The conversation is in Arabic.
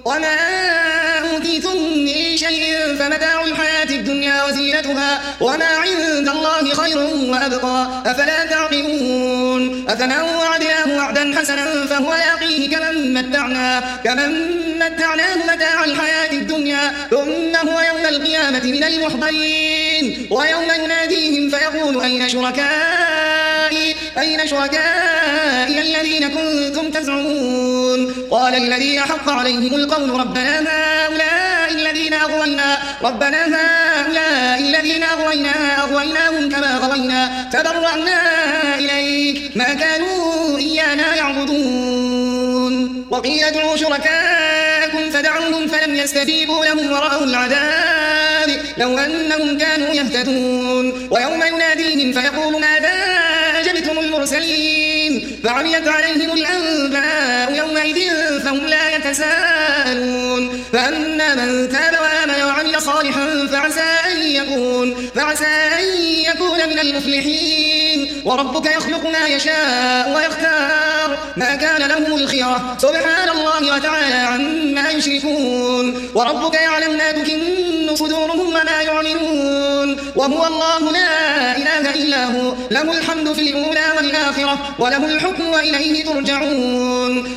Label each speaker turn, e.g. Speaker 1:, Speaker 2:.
Speaker 1: وما أوتيتم من شيء فمتاع الحياة الدنيا وزينتها وما عند الله خير وأبقى أفلا تعقلون أفمن وعدناه وعدا حسنا فهو لاقيه كمن متعناه متاع الحياة الدنيا ثم هو يوم القيامة من المحضرين ويوم يناديهم فيقول أين شركائي الذين كنتم تزعمون قال الذين حق عليهم القول ربنا هؤلاء الذين أغويناهم كما غوينا تبرأنا إليك ما كانوا إيانا يعبدون وقيل ادعوا شركاءكم فدعوهم فلم يستجيبوا لهم ورأوا العذاب لو أنهم كانوا يهتدون ويوم يناديهم فيقول ماذا أجبتم المرسلين فعميت عليهم الأنباء يومئذ فهم لا يتساءلون فأما من تاب وآمن وعمل صالحا فعسى أن يكون من المفلحين وربك يخلق ما يشاء ويختار ما كان لهم الخيرة سبحان الله وتعالى عما يشركون وربك يعلم ما تكن صدورهم وما يعلنون وهو الله لا إله إلا هو له الحمد في الأولى والآخرة وله الحكم وإليه ترجعون